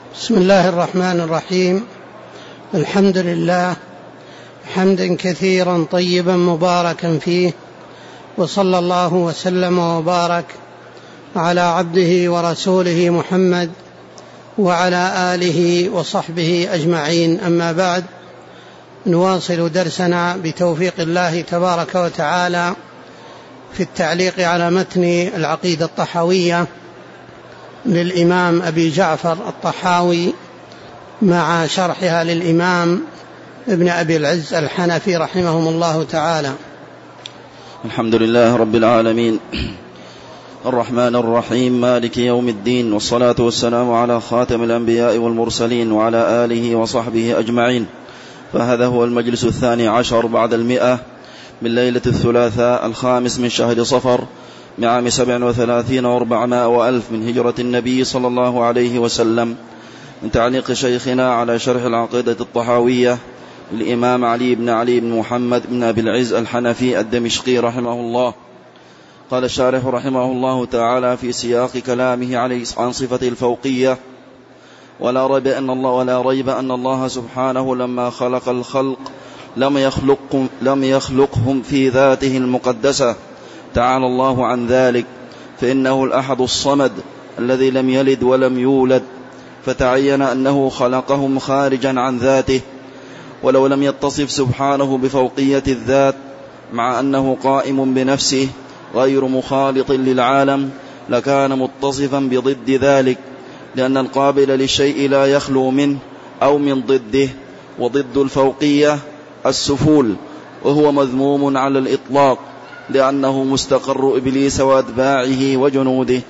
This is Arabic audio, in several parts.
بسم الله الرحمن الرحيم. الحمد لله حمدا كثيرا طيبا مباركا فيه، وصلى الله وسلم وبارك على عبده ورسوله محمد وعلى آله وصحبه أجمعين. أما بعد، نواصل درسنا بتوفيق الله تبارك وتعالى في التعليق على متن العقيدة الطحاوية للإمام أبي جعفر الطحاوي مع شرحها للإمام ابن أبي العز الحنفي رحمهم الله تعالى. الحمد لله رب العالمين، الرحمن الرحيم، مالك يوم الدين، والصلاة والسلام على خاتم الأنبياء والمرسلين وعلى آله وصحبه أجمعين. فهذا هو المجلس 12 بعد 100 من ليلة الثلاثاء 5 من شهر صفر من عام 37 و400 وألف من هجرة النبي صلى الله عليه وسلم، من تعليق شيخنا على شرح العقيدة الطحاوية للإمام علي بن محمد بن أبي العز الحنفي الدمشقي رحمه الله. قال الشارح رحمه الله تعالى في سياق كلامه عليه عن صفة الفوقية: ولا ريب أن الله سبحانه لما خلق الخلق لم يخلقهم في ذاته المقدسة، تعالى الله عن ذلك، فإنه الأحد الصمد الذي لم يلد ولم يولد، فتعين أنه خلقهم خارجا عن ذاته. ولو لم يتصف سبحانه بفوقية الذات مع أنه قائم بنفسه غير مخالط للعالم، لكان متصفا بضد ذلك، لأن القابل للشيء لا يخلو منه أو من ضده، وضد الفوقية السفول، وهو مذموم على الإطلاق لأنه مستقر إبليس وأتباعه وجنوده.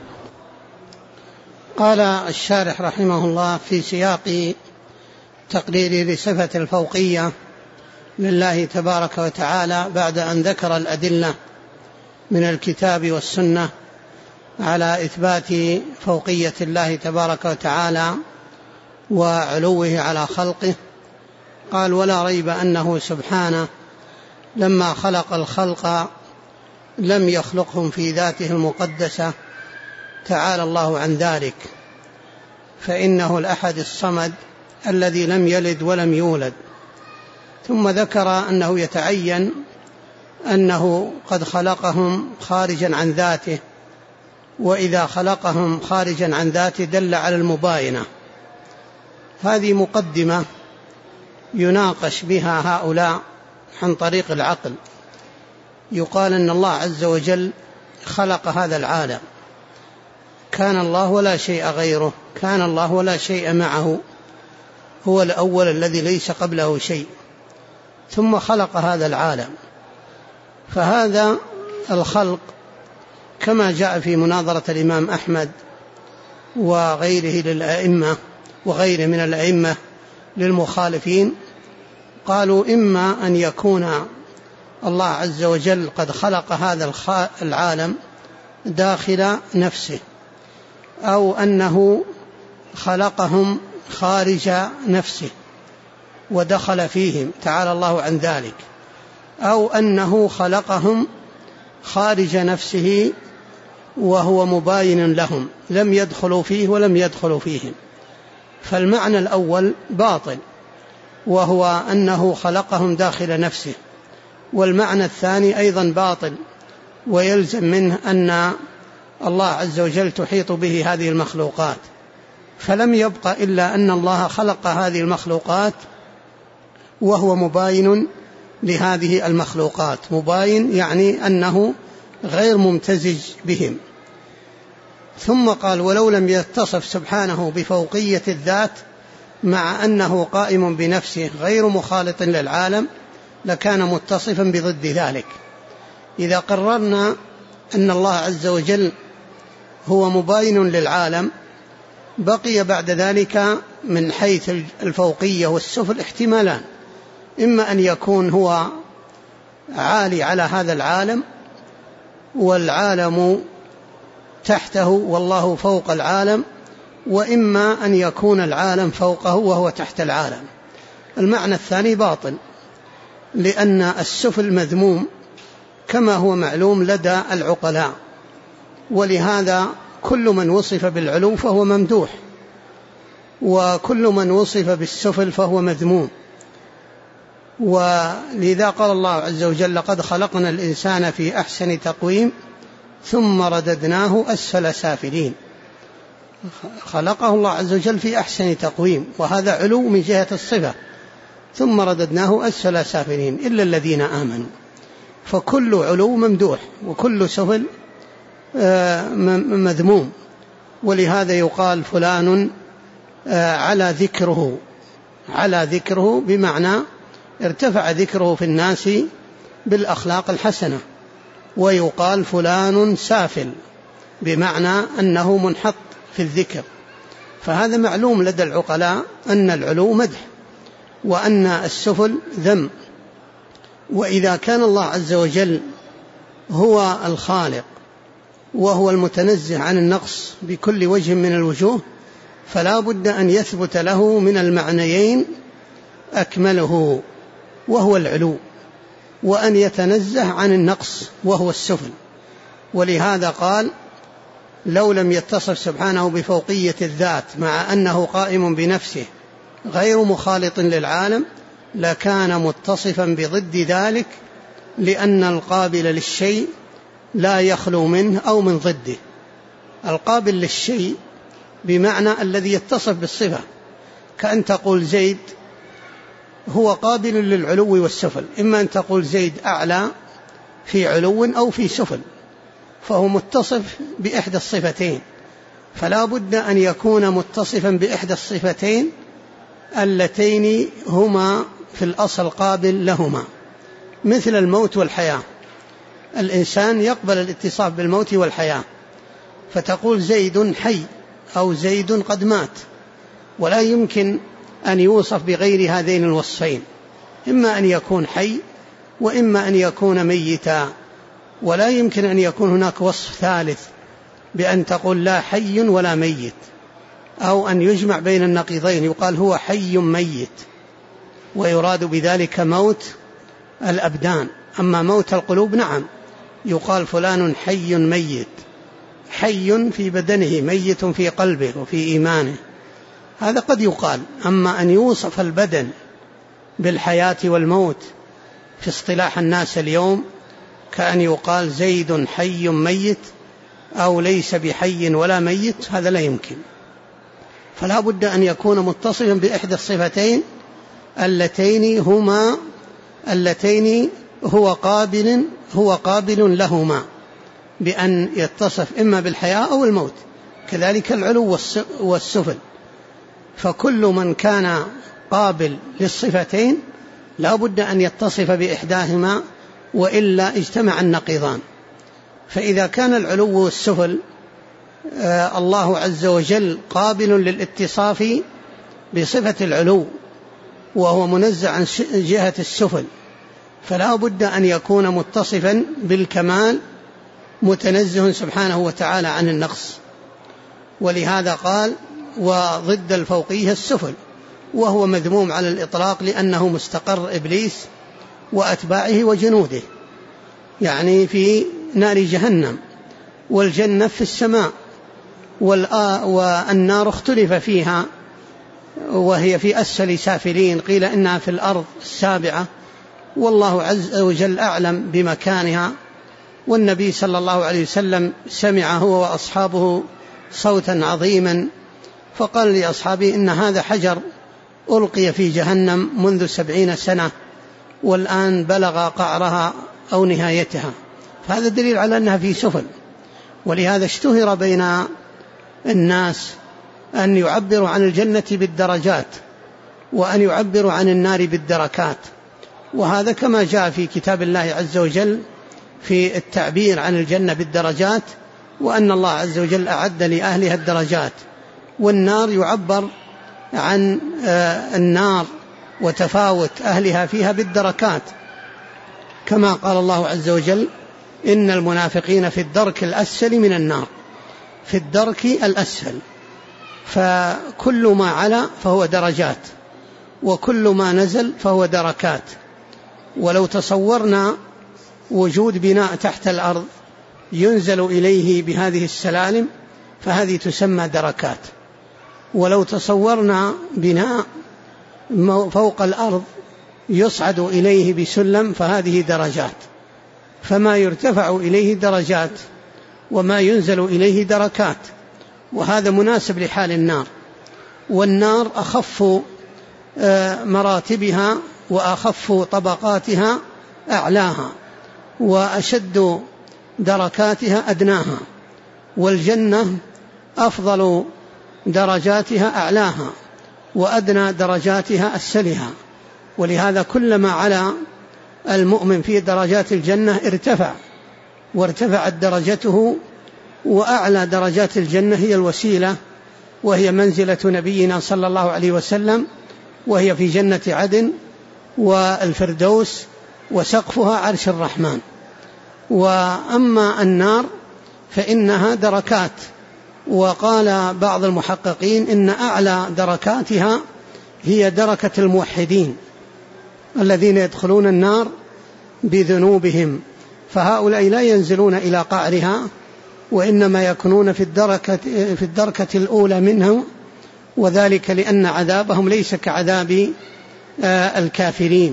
قال الشارح رحمه الله في سياق تقرير لصفة الفوقية لله تبارك وتعالى بعد أن ذكر الأدلة من الكتاب والسنة على إثبات فوقية الله تبارك وتعالى وعلوه على خلقه، قال: ولا ريب أنه سبحانه لما خلق الخلق لم يخلقهم في ذاته المقدسة، تعالى الله عن ذلك، فإنه الأحد الصمد الذي لم يلد ولم يولد. ثم ذكر أنه يتعين أنه قد خلقهم خارجا عن ذاته، وإذا خلقهم خارجا عن ذاته دل على المباينة. هذه مقدمة يناقش بها هؤلاء عن طريق العقل. يقال أن الله عز وجل خلق هذا العالم، كان الله ولا شيء غيره، كان الله ولا شيء معه، هو الأول الذي ليس قبله شيء، ثم خلق هذا العالم. فهذا الخلق كما جاء في مناظرة الإمام أحمد وغيره للأئمة وغيره من الأئمة للمخالفين، قالوا: إما أن يكون الله عز وجل قد خلق هذا العالم داخل نفسه، أو أنه خلقهم خارج نفسه ودخل فيهم، تعالى الله عن ذلك، أو أنه خلقهم خارج نفسه وهو مباين لهم، لم يدخلوا فيه ولم يدخلوا فيهم. فالمعنى الأول باطل، وهو أنه خلقهم داخل نفسه، والمعنى الثاني أيضا باطل، ويلزم منه أن الله عز وجل تحيط به هذه المخلوقات، فلم يبق إلا أن الله خلق هذه المخلوقات وهو مباين لهذه المخلوقات. مباين يعني أنه غير ممتزج بهم. ثم قال: ولو لم يتصف سبحانه بفوقية الذات مع أنه قائم بنفسه غير مخالط للعالم، لكان متصفا بضد ذلك. إذا قررنا أن الله عز وجل هو مباين للعالم، بقي بعد ذلك من حيث الفوقية والسفل احتمالان: إما أن يكون هو عالي على هذا العالم والعالم تحته والله فوق العالم، وإما أن يكون العالم فوقه وهو تحت العالم. المعنى الثاني باطل، لأن السفل مذموم كما هو معلوم لدى العقلاء، ولهذا كل من وصف بالعلو فهو ممدوح، وكل من وصف بالسفل فهو مذموم. ولذا قال الله عز وجل: لقد خلقنا الإنسان في أحسن تقويم ثم رددناه أسفل سافلين. خلقه الله عز وجل في أحسن تقويم، وهذا علو من جهة الصفة. ثم رددناه أسفل سافلين إلا الذين آمنوا. فكل علو ممدوح وكل سفل مذموم. ولهذا يقال فلان على ذكره بمعنى ارتفع ذكره في الناس بالأخلاق الحسنة. ويقال فلان سافل بمعنى أنه منحط في الذكر. فهذا معلوم لدى العقلاء أن العلو مدح وأن السفل ذم. وإذا كان الله عز وجل هو الخالق وهو المتنزه عن النقص بكل وجه من الوجوه، فلا بد أن يثبت له من المعنيين أكمله وهو العلو، وأن يتنزه عن النقص وهو السفل. ولهذا قال: لو لم يتصف سبحانه بفوقية الذات مع أنه قائم بنفسه غير مخالط للعالم لكان متصفا بضد ذلك، لأن القابل للشيء لا يخلو منه أو من ضده. القابل للشيء بمعنى الذي يتصف بالصفة، كأن تقول زيد هو قابل للعلو والسفل، إما أن تقول زيد أعلى في علو أو في سفل، فهو متصف بإحدى الصفتين. فلا بد أن يكون متصفا بإحدى الصفتين اللتين هما في الأصل قابل لهما، مثل الموت والحياة. الإنسان يقبل الاتصاف بالموت والحياة، فتقول زيد حي أو زيد قد مات، ولا يمكن أن يوصف بغير هذين الوصفين، إما أن يكون حي وإما أن يكون ميتا. ولا يمكن أن يكون هناك وصف ثالث بأن تقول لا حي ولا ميت، أو أن يجمع بين النقيضين يقال هو حي ميت، ويراد بذلك موت الأبدان. أما موت القلوب نعم يقال فلان حي ميت، حي في بدنه ميت في قلبه وفي إيمانه، هذا قد يقال. أما أن يوصف البدن بالحياة والموت في اصطلاح الناس اليوم كأن يقال زيد حي ميت أو ليس بحي ولا ميت، هذا لا يمكن. فلا بد أن يكون متصفا بإحدى الصفتين اللتين هو قابل لهما، بأن يتصف إما بالحياة أو الموت. كذلك العلو والسفل، فكل من كان قابل للصفتين لا بد أن يتصف بإحداهما، وإلا اجتمع النقيضان. فإذا كان العلو والسفل الله عز وجل قابل للاتصاف بصفة العلو وهو منزع عن جهة السفل، فلا بد أن يكون متصفا بالكمال متنزه سبحانه وتعالى عن النقص. ولهذا قال: وضد الفوقية السفل، وهو مذموم على الإطلاق لأنه مستقر إبليس وأتباعه وجنوده، يعني في نار جهنم، والجنة في السماء، والنار اختلف فيها وهي في أسفل سافلين، قيل إنها في الأرض السابعة، والله عز وجل أعلم بمكانها. والنبي صلى الله عليه وسلم سمع هو وأصحابه صوتا عظيما فقال لأصحابه: إن هذا حجر ألقي في جهنم منذ 70 سنة والآن بلغ قعرها أو نهايتها. فهذا دليل على أنها في سفل. ولهذا اشتهر بين الناس أن يعبروا عن الجنة بالدرجات، وأن يعبروا عن النار بالدركات، وهذا كما جاء في كتاب الله عز وجل في التعبير عن الجنة بالدرجات، وأن الله عز وجل أعد لأهلها الدرجات. والنار يعبر عن النار وتفاوت أهلها فيها بالدركات، كما قال الله عز وجل: إن المنافقين في الدرك الأسفل من النار، في الدرك الأسفل. فكل ما علا فهو درجات، وكل ما نزل فهو دركات. ولو تصورنا وجود بناء تحت الأرض ينزل إليه بهذه السلالم، فهذه تسمى دركات. ولو تصورنا بناء فوق الأرض يصعد إليه بسلم فهذه درجات، فما يرتفع إليه درجات وما ينزل إليه دركات، وهذا مناسب لحال النار. والنار أخف مراتبها وأخف طبقاتها أعلاها، وأشد دركاتها أدناها، والجنة أفضل درجاتها أعلاها وأدنى درجاتها أسفلها. ولهذا كلما علا المؤمن في درجات الجنة وارتفعت درجته، وأعلى درجات الجنة هي الوسيلة، وهي منزلة نبينا صلى الله عليه وسلم، وهي في جنة عدن والفردوس، وسقفها عرش الرحمن. وأما النار فإنها دركات، وقال بعض المحققين إن أعلى دركاتها هي دركة الموحدين الذين يدخلون النار بذنوبهم، فهؤلاء لا ينزلون إلى قعرها، وإنما يكونون في الدركة الأولى منه، وذلك لأن عذابهم ليس كعذاب الكافرين.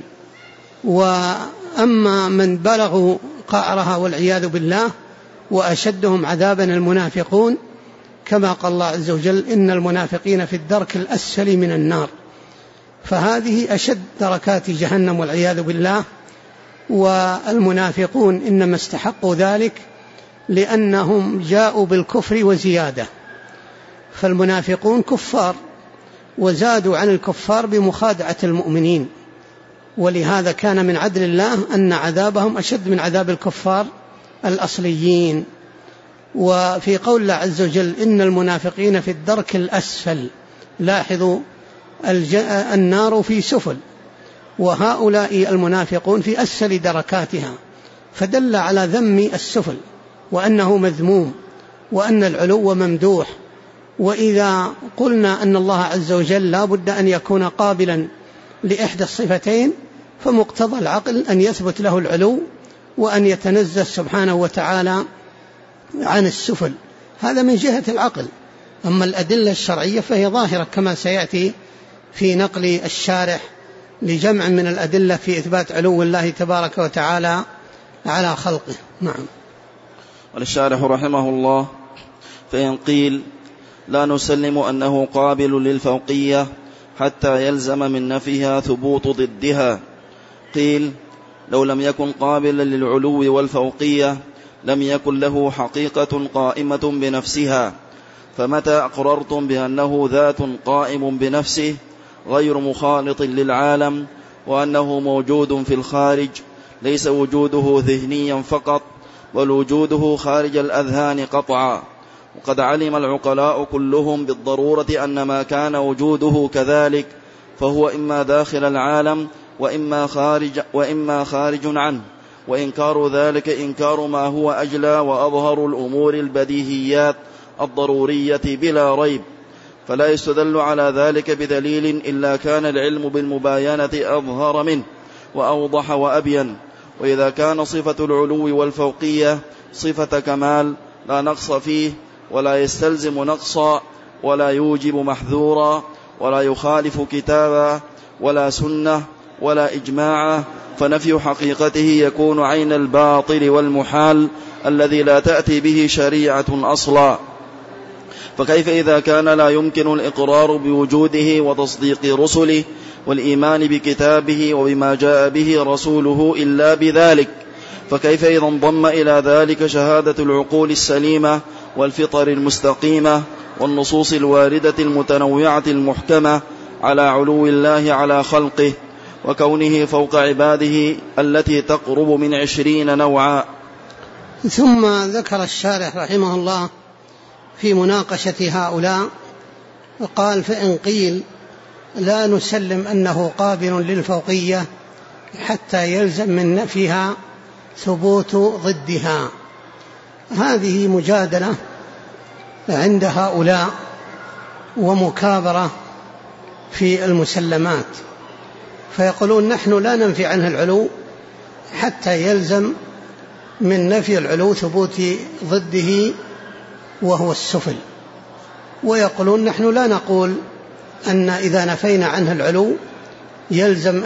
وأما من بلغوا قعرها والعياذ بالله وأشدهم عذابا المنافقون، كما قال الله عز وجل إن المنافقين في الدرك الأسفل من النار، فهذه أشد دركات جهنم والعياذ بالله. والمنافقون إنما استحقوا ذلك لأنهم جاءوا بالكفر وزيادة، فالمنافقون كفار وزادوا عن الكفار بمخادعة المؤمنين، ولهذا كان من عدل الله أن عذابهم أشد من عذاب الكفار الأصليين. وفي قول الله عز وجل إن المنافقين في الدرك الأسفل، لاحظوا النار في سفل، وهؤلاء المنافقون في أسفل دركاتها، فدل على ذم السفل وأنه مذموم وأن العلو ممدوح. وإذا قلنا أن الله عز وجل لا بد أن يكون قابلا لإحدى الصفتين، فمقتضى العقل أن يثبت له العلو وأن يتنزه سبحانه وتعالى عن السفل، هذا من جهة العقل. أما الأدلة الشرعية فهي ظاهرة كما سيأتي في نقل الشارح لجمع من الأدلة في إثبات علو الله تبارك وتعالى على خلقه. نعم. والشارح رحمه الله: فإن قيل لا نسلم أنه قابل للفوقية حتى يلزم من نفيها ثبوت ضدها، قيل لو لم يكن قابلا للعلو والفوقية لم يكن له حقيقة قائمة بنفسها، فمتى أقررتم بأنه ذات قائم بنفسه غير مخالط للعالم، وأنه موجود في الخارج، ليس وجوده ذهنيا فقط بل وجوده خارج الأذهان قطعا، وقد علم العقلاء كلهم بالضرورة أن ما كان وجوده كذلك فهو إما داخل العالم وإما خارج عنه، وإنكار ذلك إنكار ما هو أجلى وأظهر الأمور البديهيات الضرورية بلا ريب، فلا يستدل على ذلك بدليل إلا كان العلم بالمباينة أظهر منه وأوضح وأبين. وإذا كان صفة العلو والفوقية صفة كمال لا نقص فيه ولا يستلزم نقصا ولا يوجب محذورا ولا يخالف كتابا ولا سنة ولا إجماعا، فنفي حقيقته يكون عين الباطل والمحال الذي لا تأتي به شريعة أصلا. فكيف إذا كان لا يمكن الإقرار بوجوده وتصديق رسله والإيمان بكتابه وبما جاء به رسوله إلا بذلك؟ فكيف إذا انضم إلى ذلك شهادة العقول السليمة والفطر المستقيمة والنصوص الواردة المتنوعة المحكمة على علو الله على خلقه وكونه فوق عباده التي تقرب من 20 نوعا. ثم ذكر الشارح رحمه الله في مناقشة هؤلاء قال: فإن قيل لا نسلم أنه قابل للفوقية حتى يلزم من نفيها ثبوت ضدها. هذه مجادلة عند هؤلاء ومكابرة في المسلمات، فيقولون نحن لا ننفي عنه العلو حتى يلزم من نفي العلو ثبوت ضده وهو السفل، ويقولون نحن لا نقول أن إذا نفينا عنه العلو يلزم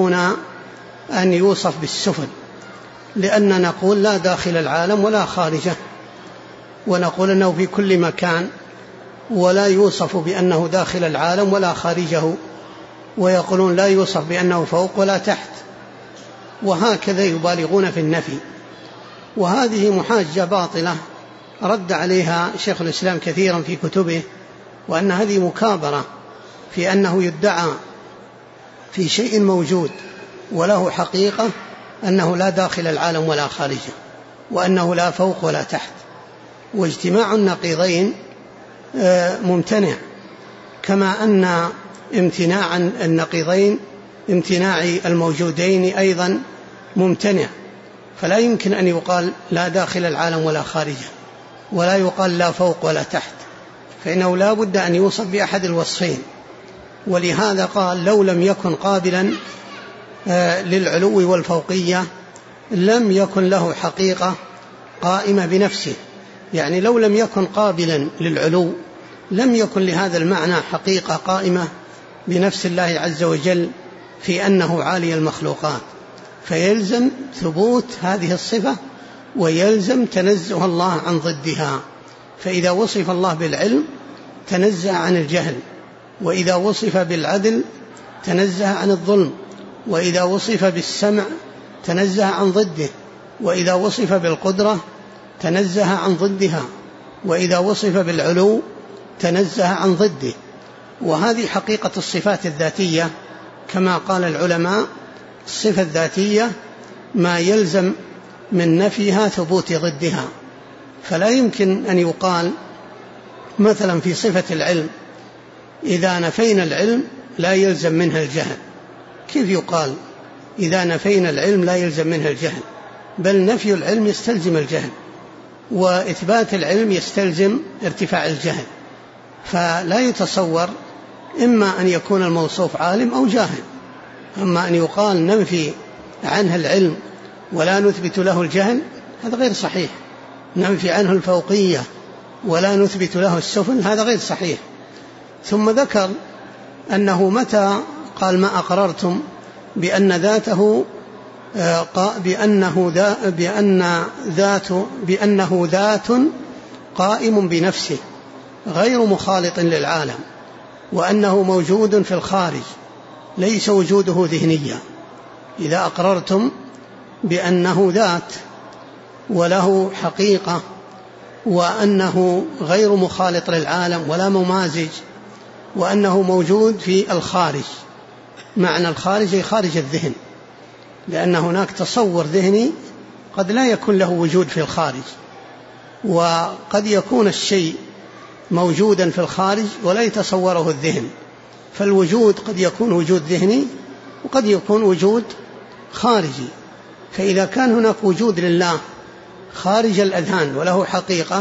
أن يوصف بالسفل، لأننا نقول لا داخل العالم ولا خارجه، ونقول أنه في كل مكان ولا يوصف بأنه داخل العالم ولا خارجه، ويقولون لا يوصف بأنه فوق ولا تحت، وهكذا يبالغون في النفي. وهذه محاجة باطلة رد عليها شيخ الإسلام كثيرا في كتبه، وأن هذه مكابرة في أنه يدعى في شيء موجود وله حقيقة أنه لا داخل العالم ولا خارجه، وأنه لا فوق ولا تحت. واجتماع النقيضين ممتنع، كما أن امتناع النقيضين امتناع الموجودين أيضا ممتنع. فلا يمكن أن يقال لا داخل العالم ولا خارجه، ولا يقال لا فوق ولا تحت، فإنه لا بد أن يوصف بأحد الوصفين. ولهذا قال لو لم يكن قابلا للعلو والفوقية لم يكن له حقيقة قائمة بنفسه، يعني لو لم يكن قابلا للعلو لم يكن لهذا المعنى حقيقة قائمة بنفس الله عز وجل في أنه عالي المخلوقات، فيلزم ثبوت هذه الصفة ويلزم تنزه الله عن ضدها. فإذا وصف الله بالعلم تنزه عن الجهل، وإذا وصف بالعدل تنزه عن الظلم، وإذا وصف بالسمع تنزه عن ضده، وإذا وصف بالقدرة تنزه عن ضدها، وإذا وصف بالعلو تنزه عن ضده. وهذه حقيقة الصفات الذاتية، كما قال العلماء الصفة الذاتية ما يلزم من نفيها ثبوت ضدها. فلا يمكن أن يقال مثلا في صفة العلم إذا نفينا العلم لا يلزم منها الجهل. كيف يقال إذا نفينا العلم لا يلزم منها الجهل؟ بل نفي العلم يستلزم الجهل، وإثبات العلم يستلزم ارتفاع الجهل. فلا يتصور إما أن يكون الموصوف عالم أو جاهل. أما أن يقال ننفي عنه العلم ولا نثبت له الجهل هذا غير صحيح، ننفي عنه الفوقية ولا نثبت له السفل هذا غير صحيح. ثم ذكر أنه متى قال ما أقررتم بأن ذاته بأنه ذات قائم بنفسه غير مخالط للعالم، وأنه موجود في الخارج ليس وجوده ذهنيا. إذا أقررتم بأنه ذات وله حقيقة وأنه غير مخالط للعالم ولا ممازج، وأنه موجود في الخارج، معنى الخارج أي خارج الذهن، لأن هناك تصور ذهني قد لا يكون له وجود في الخارج، وقد يكون الشيء موجودا في الخارج ولا يتصوره الذهن. فالوجود قد يكون وجود ذهني وقد يكون وجود خارجي. فإذا كان هناك وجود لله خارج الأذهان وله حقيقة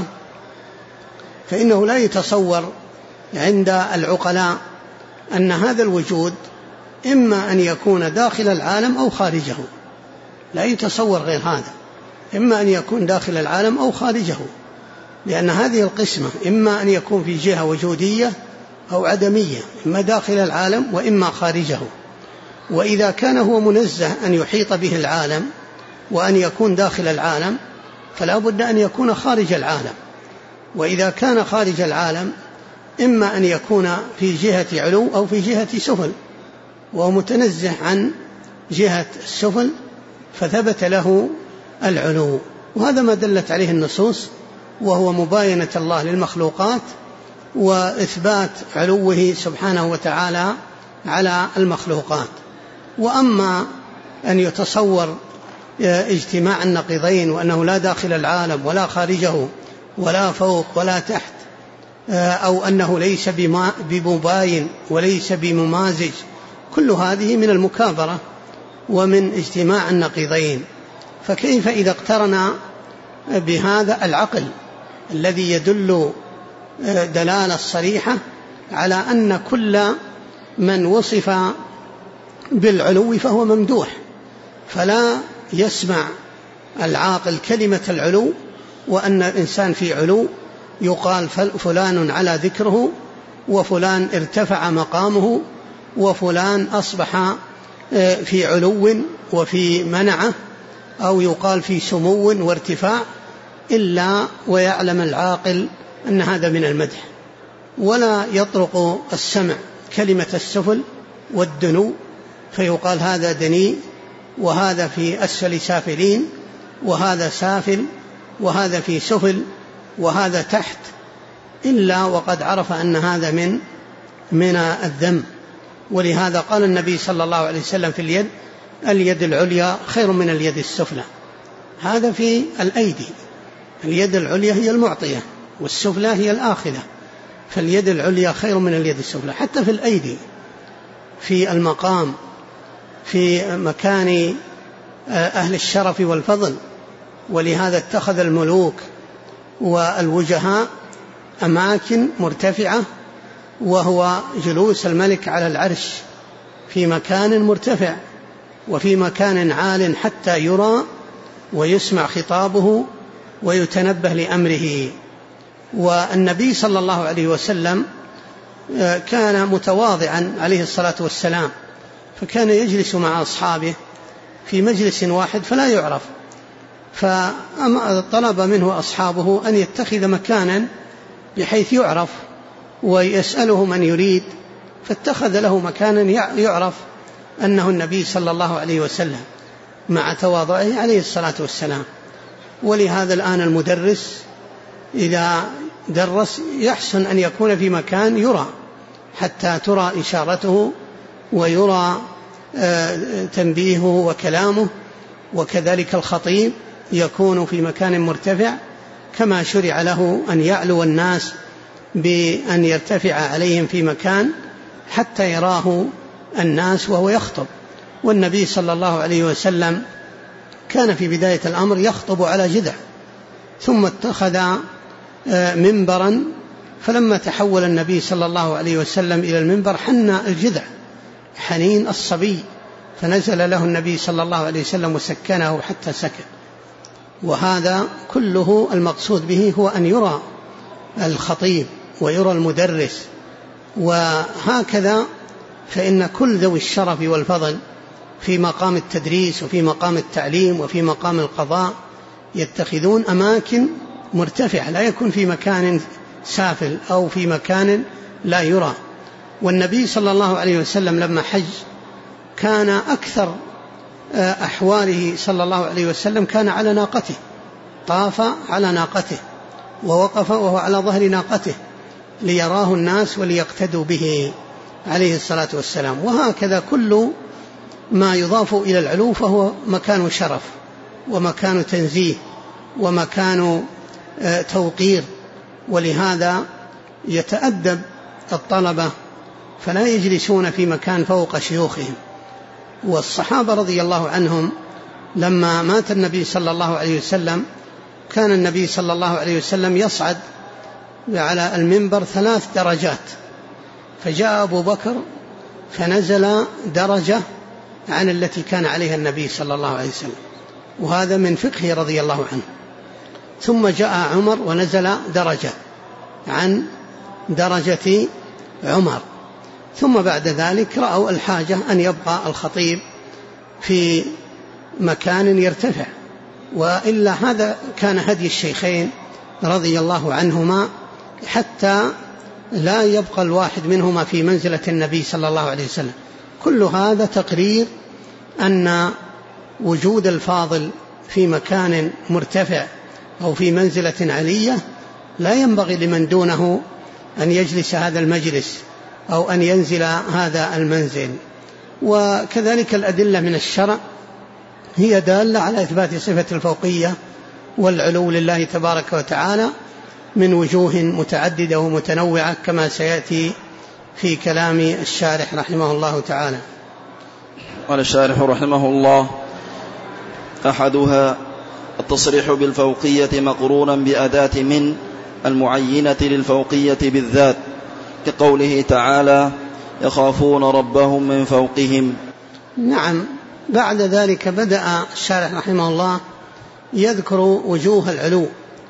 فإنه لا يتصور عند العقلاء أن هذا الوجود إما أن يكون داخل العالم أو خارجه، لا يتصور غير هذا، إما أن يكون داخل العالم أو خارجه، لأن هذه القسمة إما أن يكون في جهة وجودية أو عدمية، إما داخل العالم وإما خارجه. وإذا كان هو منزه أن يحيط به العالم وأن يكون داخل العالم فلا بد أن يكون خارج العالم. وإذا كان خارج العالم إما أن يكون في جهة علو أو في جهة سفل، وهو متنزه عن جهة السفل فثبت له العلو. وهذا ما دلت عليه النصوص، وهو مباينة الله للمخلوقات وإثبات علوه سبحانه وتعالى على المخلوقات. وأما أن يتصور اجتماع النقيضين وأنه لا داخل العالم ولا خارجه ولا فوق ولا تحت، أو أنه ليس بمباين وليس بممازج، كل هذه من المكابرة ومن اجتماع النقيضين. فكيف إذا اقترن بهذا العقل الذي يدل دلالة صريحة على أن كل من وصف بالعلو فهو ممدوح، فلا يسمع العاقل كلمة العلو وأن الإنسان في علو يقال فلان على ذكره، وفلان ارتفع مقامه، وفلان أصبح في علو وفي منعه، أو يقال في سمو وارتفاع، إلا ويعلم العاقل أن هذا من المدح. ولا يطرق السمع كلمة السفل والدنو، فيقال هذا دني، وهذا في أسفل سافلين، وهذا سافل، وهذا في سفل، وهذا تحت، إلا وقد عرف أن هذا من الذم. ولهذا قال النبي صلى الله عليه وسلم في اليد العليا خير من اليد السفلى. هذا في الأيدي، اليد العليا هي المعطية والسفلى هي الآخذة، فاليد العليا خير من اليد السفلى. حتى في الأيدي في المقام، في مكان أهل الشرف والفضل. ولهذا اتخذ الملوك والوجهاء أماكن مرتفعة، وهو جلوس الملك على العرش في مكان مرتفع وفي مكان عال حتى يرى ويسمع خطابه ويتنبه لأمره. والنبي صلى الله عليه وسلم كان متواضعا عليه الصلاة والسلام، فكان يجلس مع أصحابه في مجلس واحد فلا يعرف، فطلب منه أصحابه أن يتخذ مكانا بحيث يعرف ويسأله من يريد، فاتخذ له مكانا يعرف أنه النبي صلى الله عليه وسلم مع تواضعه عليه الصلاة والسلام. ولهذا الآن المدرس إذا درس يحسن أن يكون في مكان يرى، حتى ترى إشارته ويرى تنبيهه وكلامه. وكذلك الخطيب يكون في مكان مرتفع، كما شرع له أن يعلو الناس بأن يرتفع عليهم في مكان حتى يراه الناس وهو يخطب. والنبي صلى الله عليه وسلم كان في بداية الأمر يخطب على جذع، ثم اتخذ منبرا، فلما تحول النبي صلى الله عليه وسلم إلى المنبر حن الجذع حنين الصبي، فنزل له النبي صلى الله عليه وسلم وسكنه حتى سكن. وهذا كله المقصود به هو أن يرى الخطيب ويرى المدرس. وهكذا فإن كل ذوي الشرف والفضل في مقام التدريس وفي مقام التعليم وفي مقام القضاء يتخذون أماكن مرتفعة، لا يكون في مكان سافل أو في مكان لا يرى. والنبي صلى الله عليه وسلم لما حج كان أكثر أحواله صلى الله عليه وسلم كان على ناقته، طاف على ناقته ووقف وهو على ظهر ناقته ليراه الناس وليقتدوا به عليه الصلاة والسلام. وهكذا كل ما يضاف إلى العلو فهو مكان شرف ومكان تنزيه ومكان توقير. ولهذا يتأدب الطلبة فلا يجلسون في مكان فوق شيوخهم. والصحابة رضي الله عنهم لما مات النبي صلى الله عليه وسلم كان النبي صلى الله عليه وسلم يصعد على المنبر 3 درجات، فجاء أبو بكر فنزل درجة عن التي كان عليها النبي صلى الله عليه وسلم، وهذا من فقهه رضي الله عنه. ثم جاء عمر ونزل درجة عن درجة عمر. ثم بعد ذلك رأوا الحاجة أن يبقى الخطيب في مكان يرتفع، وإلا هذا كان هدي الشيخين رضي الله عنهما، حتى لا يبقى الواحد منهما في منزلة النبي صلى الله عليه وسلم. كل هذا تقرير أن وجود الفاضل في مكان مرتفع أو في منزلة علية لا ينبغي لمن دونه أن يجلس هذا المجلس أو أن ينزل هذا المنزل. وكذلك الأدلة من الشرع هي دالة على إثبات صفة الفوقية والعلو لله تبارك وتعالى من وجوه متعددة ومتنوعة، كما سيأتي في كلام الشارح رحمه الله تعالى. قال الشارح رحمه الله: أحدها التصريح بالفوقية مقرونا بأداة من المعينة للفوقية بالذات، كقوله تعالى: يخافون ربهم من فوقهم. نعم. بعد ذلك بدأ الشارح رحمه الله يذكر وجوه العلو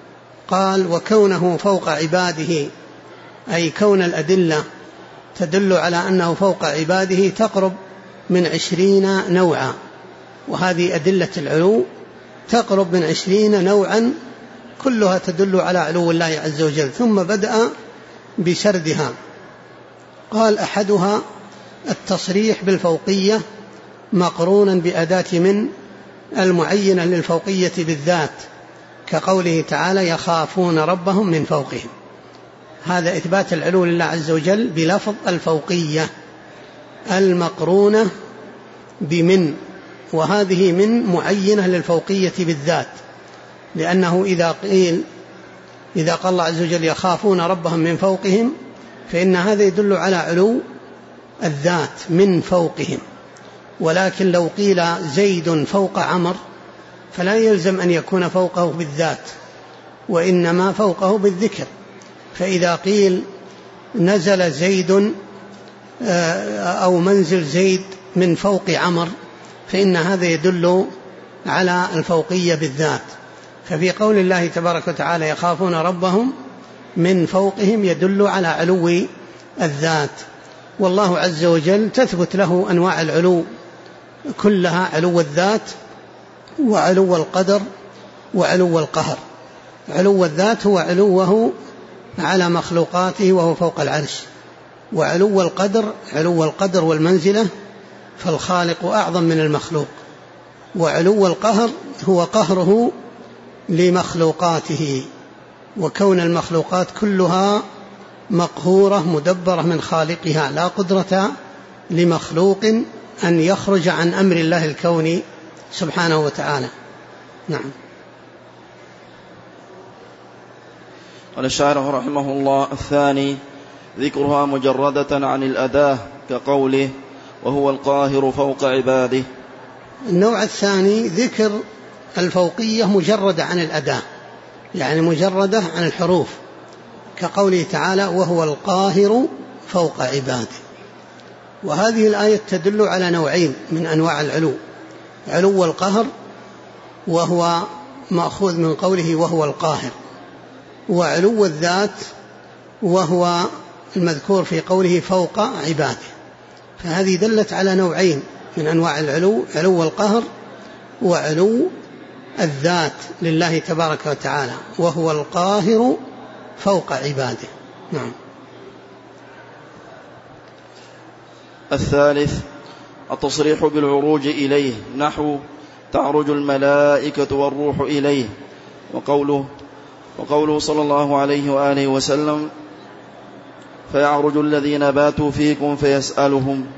قال وكونه فوق عباده، أي كون الأدلة تدل على أنه فوق عباده تقرب من 20 نوعا، وهذه أدلة العلو تقرب من 20 نوعا كلها تدل على علو الله عز وجل. ثم بدأ بسردها، قال أحدها التصريح بالفوقية مقرونا بأداة من المعينة للفوقية بالذات، كقوله تعالى يخافون ربهم من فوقهم، هذا إثبات العلو لله عز وجل بلفظ الفوقية المقرونة بمن، وهذه من معينة للفوقية بالذات، لأنه إذا قال الله عز وجل يخافون ربهم من فوقهم فإن هذا يدل على علو الذات من فوقهم. ولكن لو قيل زيد فوق عمر فلا يلزم أن يكون فوقه بالذات، وإنما فوقه بالذكر. فإذا قيل نزل زيد أو منزل زيد من فوق عمر فإن هذا يدل على الفوقية بالذات. ففي قول الله تبارك وتعالى يخافون ربهم من فوقهم يدل على علو الذات. والله عز وجل تثبت له أنواع العلو كلها، علو الذات وعلو القدر وعلو القهر. علو الذات هو علوه على مخلوقاته وهو فوق العرش، وعلو القدر علو القدر والمنزلة فالخالق أعظم من المخلوق، وعلو القهر هو قهره لمخلوقاته، وكون المخلوقات كلها مقهورة مدبرة من خالقها، لا قدرة لمخلوق أن يخرج عن أمر الله الكوني سبحانه وتعالى. نعم. قال الشاعر رحمه الله الثاني ذكرها مجردة عن الأداة كقوله وهو القاهر فوق عباده. النوع الثاني ذكر الفوقية مجردة عن الأداة، يعني مجردة عن الحروف، كقوله تعالى وهو القاهر فوق عباده. وهذه الآية تدل على نوعين من أنواع العلو: علو القهر وهو مأخوذ من قوله وهو القاهر، وعلو الذات وهو المذكور في قوله فوق عباده. فهذه دلت على نوعين من أنواع العلو: علو القهر وعلو الذات لله تبارك وتعالى، وهو القاهر فوق عباده. نعم. الثالث التصريح بالعروج إليه، نحو تعرج الملائكة والروح إليه، وقوله صلى الله عليه وآله وسلم فيعرج الذين باتوا فيكم فيسألهم.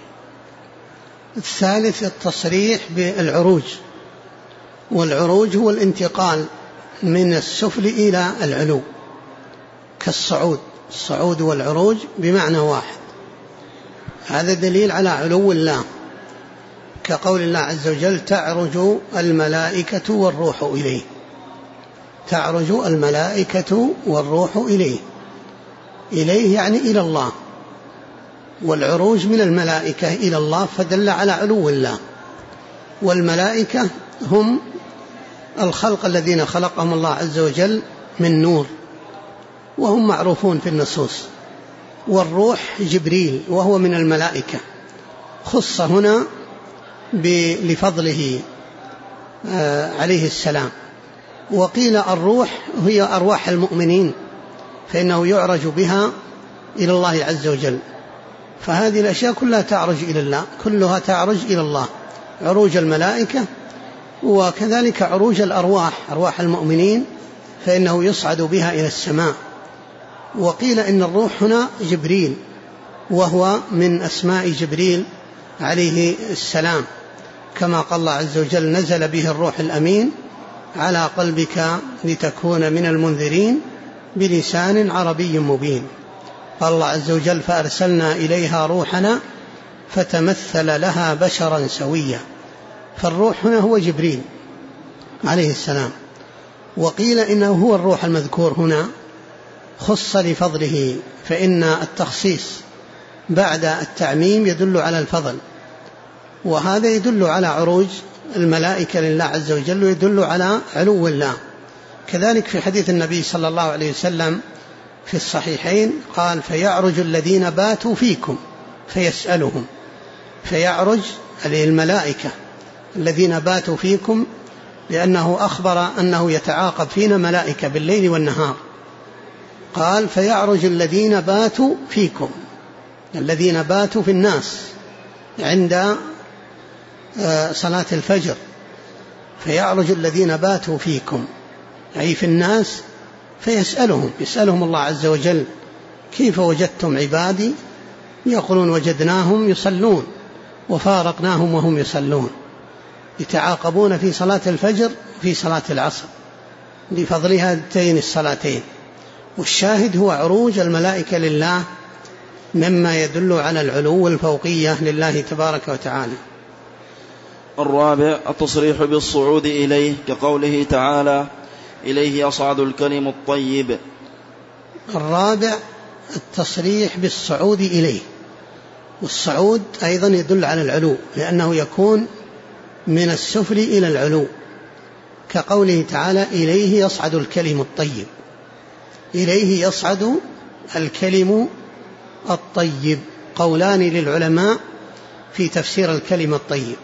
الثالث التصريح بالعروج، والعروج هو الانتقال من السفل إلى العلو كالصعود، الصعود والعروج بمعنى واحد. هذا دليل على علو الله، كقول الله عز وجل تعرج الملائكة والروح إليه، تعرج الملائكة والروح إليه، إليه يعني إلى الله، والعروج من الملائكة إلى الله فدل على علو الله. والملائكة هم الخلق الذين خلقهم الله عز وجل من نور، وهم معروفون في النصوص. والروح جبريل وهو من الملائكة، خص هنا لفضله عليه السلام. وقيل الروح هي أرواح المؤمنين، فإنه يعرج بها إلى الله عز وجل. فهذه الأشياء كلها تعرج إلى الله، كلها تعرج إلى الله، عروج الملائكة وكذلك عروج الأرواح، أرواح المؤمنين فإنه يصعد بها إلى السماء. وقيل إن الروح هنا جبريل، وهو من أسماء جبريل عليه السلام، كما قال الله عز وجل نزل به الروح الأمين على قلبك لتكون من المنذرين بلسان عربي مبين. قال الله عز وجل فأرسلنا إليها روحنا فتمثل لها بشرا سويا. فالروح هنا هو جبريل عليه السلام. وقيل إنه هو الروح المذكور هنا خص لفضله، فإن التخصيص بعد التعميم يدل على الفضل، وهذا يدل على عروج الملائكة لله عز وجل ويدل على علو الله. كذلك في حديث النبي صلى الله عليه وسلم في الصحيحين قال فيعرج الذين باتوا فيكم فيسألهم، فيعرج الملائكة الذين باتوا فيكم، لأنه أخبر أنه يتعاقب فينا ملائكة بالليل والنهار. قال فيعرج الذين باتوا فيكم، الذين باتوا في الناس عند صلاة الفجر، فيعرج الذين باتوا فيكم أي في الناس، يسألهم الله عز وجل كيف وجدتم عبادي؟ يقولون وجدناهم يصلون وفارقناهم وهم يصلون، يتعاقبون في صلاة الفجر وفي صلاة العصر لفضل هاتين الصلاتين. والشاهد هو عروج الملائكة لله، مما يدل على العلو والفوقية لله تبارك وتعالى. الرابع التصريح بالصعود إليه، كقوله تعالى إليه يصعد الكلم الطيب. الرابع التصريح بالصعود إليه، والصعود أيضا يدل على العلو، لأنه يكون من السفل إلى العلو، كقوله تعالى إليه يصعد الكلم الطيب. إليه يصعد الكلم الطيب، قولان للعلماء في تفسير الكلمة الطيب.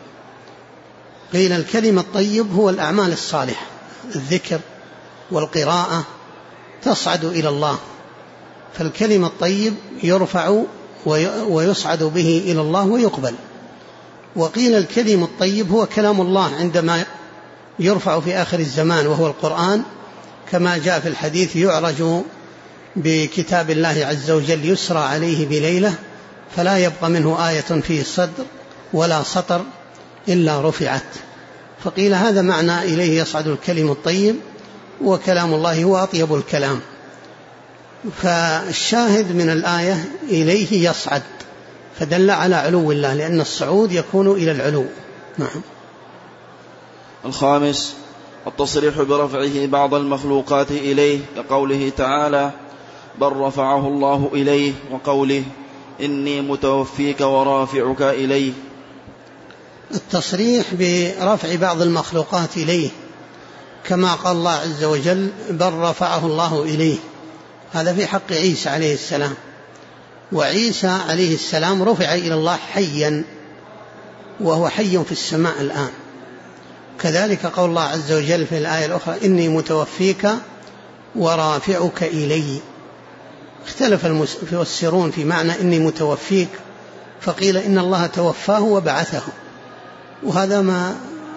قيل الكلمة الطيب هو الأعمال الصالحة، الذكر والقراءة تصعد إلى الله، فالكلمة الطيب يرفع ويصعد به إلى الله ويقبل. وقيل الكلم الطيب هو كلام الله عندما يرفع في آخر الزمان وهو القرآن، كما جاء في الحديث يعرج بكتاب الله عز وجل يسرى عليه بليلة فلا يبقى منه آية في الصدر ولا سطر إلا رفعت. فقيل هذا معنى إليه يصعد الكلم الطيب، وكلام الله هو أطيب الكلام. فالشاهد من الآية إليه يصعد، فدل على علو الله، لأن الصعود يكون إلى العلو. نعم. الخامس التصريح برفعه بعض المخلوقات إليه، كقوله تعالى بل رفعه الله إليه، وقوله إني متوفيك ورافعك إليه. التصريح برفع بعض المخلوقات إليه كما قال الله عز وجل بل رفعه الله إليه، هذا في حق عيسى عليه السلام، وعيسى عليه السلام رفع إلى الله حيا، وهو حي في السماء الآن. كذلك قول الله عز وجل في الآية الأخرى إني متوفيك ورافعك إلي. اختلف المفسرون في معنى إني متوفيك، فقيل إن الله توفاه وبعثه، وهذا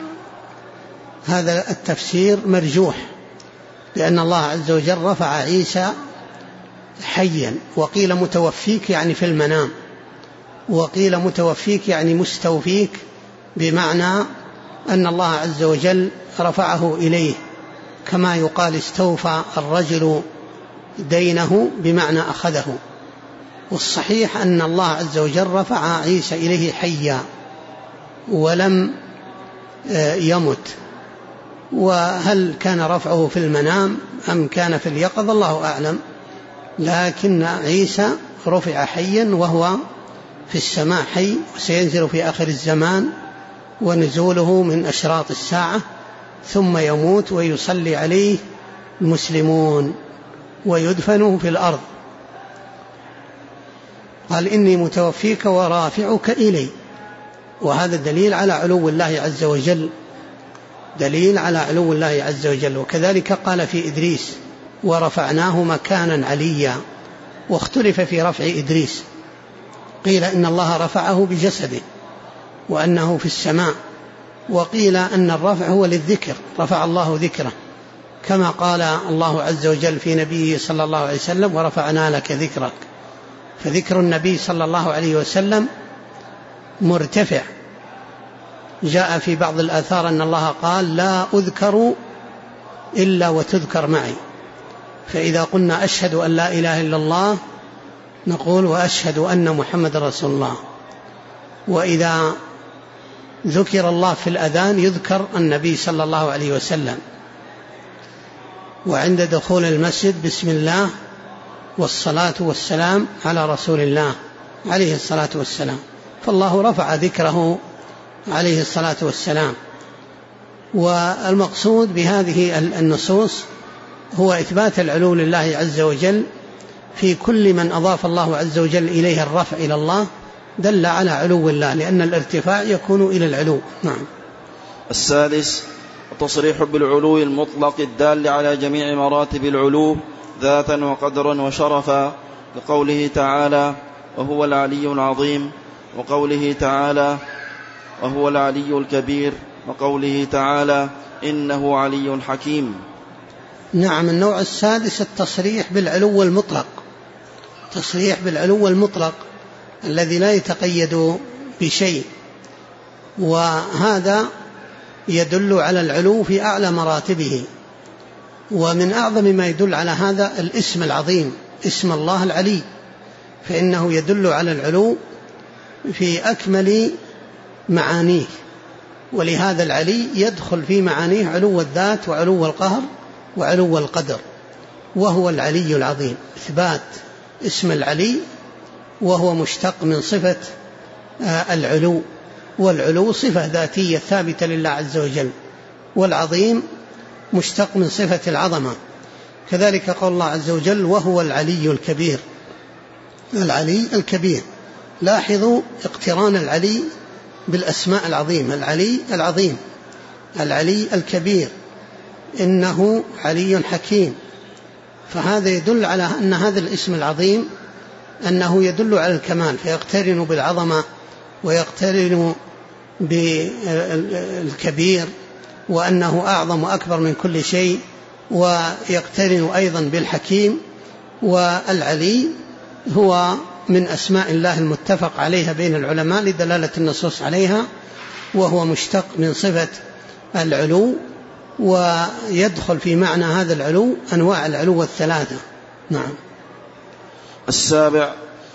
هذا التفسير مرجوح، لأن الله عز وجل رفع عيسى حيا. وقيل متوفيك يعني في المنام، وقيل متوفيك يعني مستوفيك، بمعنى أن الله عز وجل رفعه إليه، كما يقال استوفى الرجل دينه بمعنى أخذه. والصحيح أن الله عز وجل رفع عيسى إليه حيا ولم يمت. وهل كان رفعه في المنام أم كان في اليقظة الله أعلم، لكن عيسى رفع حيا وهو في السماء حي، وسينزل في آخر الزمان، ونزوله من أشراط الساعة، ثم يموت ويصلي عليه المسلمون ويدفن في الأرض. قال إني متوفيك ورافعك إلي، وهذا دليل على علو الله عز وجل، دليل على علو الله عز وجل. وكذلك قال في إدريس ورفعناه مكانا عليا. واختلف في رفع إدريس، قيل إن الله رفعه بجسده وأنه في السماء، وقيل أن الرفع هو للذكر، رفع الله ذكره، كما قال الله عز وجل في نبيه صلى الله عليه وسلم ورفعنا لك ذكرك. فذكر النبي صلى الله عليه وسلم مرتفع. جاء في بعض الآثار أن الله قال لا أذكر إلا وتذكر معي، فإذا قلنا أشهد أن لا إله إلا الله نقول وأشهد أن محمد رسول الله. وإذا ذكر الله في الأذان يذكر النبي صلى الله عليه وسلم. وعند دخول المسجد بسم الله والصلاة والسلام على رسول الله عليه الصلاة والسلام. فالله رفع ذكره عليه الصلاة والسلام. والمقصود بهذه النصوص هو إثبات العلو لله عز وجل في كل من أضاف الله عز وجل إليه الرفع إلى الله دل على علو الله، لأن الارتفاع يكون إلى العلو. نعم. السادس التصريح بالعلو المطلق الدال على جميع مراتب العلو ذاتا وقدرا وشرفا، لقوله تعالى وهو العلي العظيم، وقوله تعالى وهو العلي الكبير، وقوله تعالى إنه علي حكيم. نعم. النوع السادس التصريح بالعلو المطلق، تصريح بالعلو المطلق الذي لا يتقيد بشيء، وهذا يدل على العلو في أعلى مراتبه. ومن أعظم ما يدل على هذا الاسم العظيم، اسم الله العلي، فإنه يدل على العلو في أكمل معانيه، ولهذا العلي يدخل في معانيه علو الذات وعلو القهر وعلو القدر، وهو العلي العظيم. إثبات اسم العلي وهو مشتق من صفة العلو، والعلو صفة ذاتية ثابتة لله عز وجل، والعظيم مشتق من صفة العظمة. كذلك قول الله عز وجل وهو العلي الكبير، العلي الكبير. لاحظوا اقتران العلي بالأسماء العظيم، العلي العظيم، العلي الكبير، إنه علي حكيم. فهذا يدل على أن هذا الاسم العظيم أنه يدل على الكمال، فيقترن بالعظمة ويقترن بالكبير، وأنه أعظم وأكبر من كل شيء، ويقترن أيضا بالحكيم. والعلي هو من أسماء الله المتفق عليها بين العلماء لدلالة النصوص عليها، وهو مشتق من صفة العلو، ويدخل في معنى هذا العلو أنواع العلو الثلاثة. نعم. السابع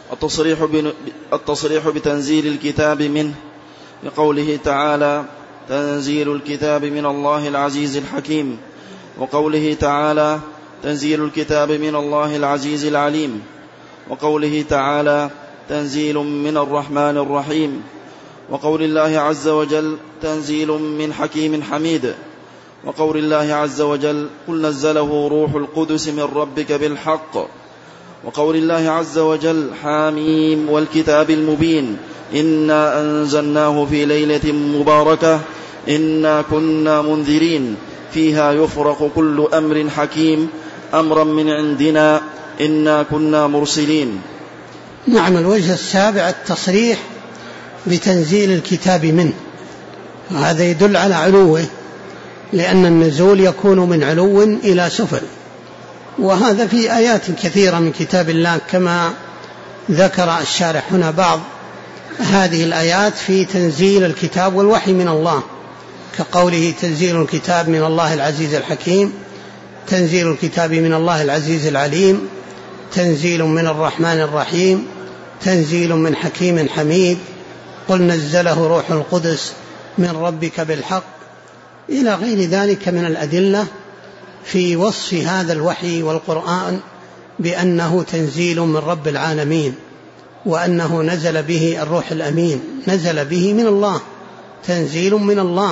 التصريح بتنزيل الكتاب منه، لقوله تعالى تنزيل الكتاب من الله العزيز الحكيم، وقوله تعالى تنزيل الكتاب من الله العزيز العليم، وقوله تعالى تنزيل من الرحمن الرحيم، وقول الله عز وجل تنزيل من حكيم حميد، وقول الله عز وجل قل نزله روح القدس من ربك بالحق، وقول الله عز وجل حاميم والكتاب المبين إنا أنزلناه في ليلة مباركة إنا كنا منذرين فيها يفرق كل أمر حكيم أمرا من عندنا إنا كنا مرسلين. نعم. الوجه السابع التصريح بتنزيل الكتاب منه، هذا يدل على علوه، لأن النزول يكون من علو إلى سفل، وهذا في آيات كثيرة من كتاب الله، كما ذكر الشارح هنا بعض هذه الآيات في تنزيل الكتاب والوحي من الله، كقوله تنزيل الكتاب من الله العزيز الحكيم، تنزيل الكتاب من الله العزيز العليم، تنزيل من الرحمن الرحيم، تنزيل من حكيم حميد، قل نزله روح القدس من ربك بالحق، إلى غير ذلك من الأدلة في وصف هذا الوحي والقرآن بأنه تنزيل من رب العالمين، وأنه نزل به الروح الأمين، نزل به من الله، تنزيل من الله.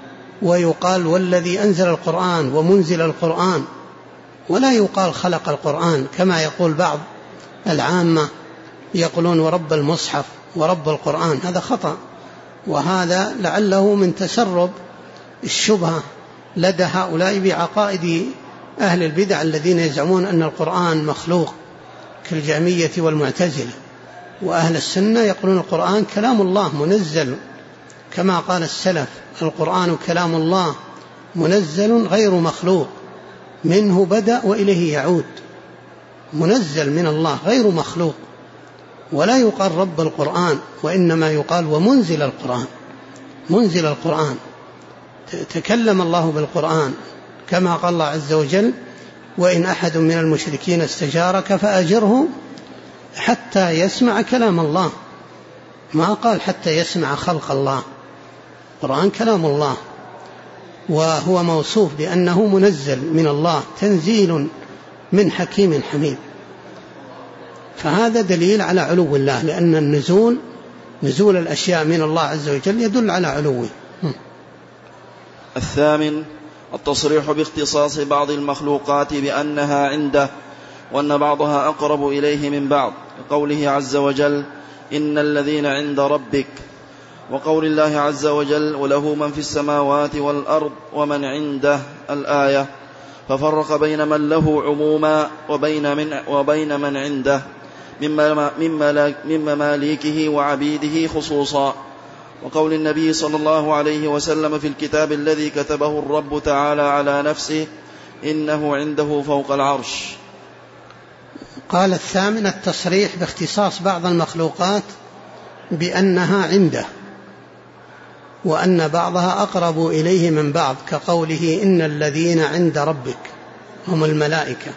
ويقال والذي أنزل القرآن ومنزل القرآن، ولا يقال خلق القرآن كما يقول بعض العامة، يقولون ورب المصحف ورب القرآن، هذا خطأ، وهذا لعله من تسرب الشبهة لدى هؤلاء بعقائد أهل البدع الذين يزعمون أن القرآن مخلوق كالجهمية والمعتزلة. وأهل السنة يقولون القرآن كلام الله منزل، كما قال السلف القرآن كلام الله منزل غير مخلوق، منه بدأ وإليه يعود، منزل من الله غير مخلوق. ولا يقال رب القرآن، وإنما يقال ومنزل القرآن، منزل القرآن، تكلم الله بالقرآن، كما قال الله عز وجل وإن أحد من المشركين استجارك فأجره حتى يسمع كلام الله، ما قال حتى يسمع خلق الله. القرآن كلام الله، وهو موصوف بأنه منزل من الله، تنزيل من حكيم حميد. فهذا دليل على علو الله، لأن النزول، نزول الأشياء من الله عز وجل يدل على علوه. الثامن التصريح باختصاص بعض المخلوقات بأنها عنده وأن بعضها أقرب إليه من بعض، قوله عز وجل إن الذين عند ربك، وقول الله عز وجل وله من في السماوات والأرض ومن عنده الآية، ففرق بين من له عموما وبين من عنده من مماليكه وعبيده خصوصا، وقول النبي صلى الله عليه وسلم في الكتاب الذي كتبه الرب تعالى على نفسه إنه عنده فوق العرش. قال الثامن التصريح باختصاص بعض المخلوقات بأنها عنده وأن بعضها أقرب إليه من بعض، كقوله إن الذين عند ربك هم الملائكة،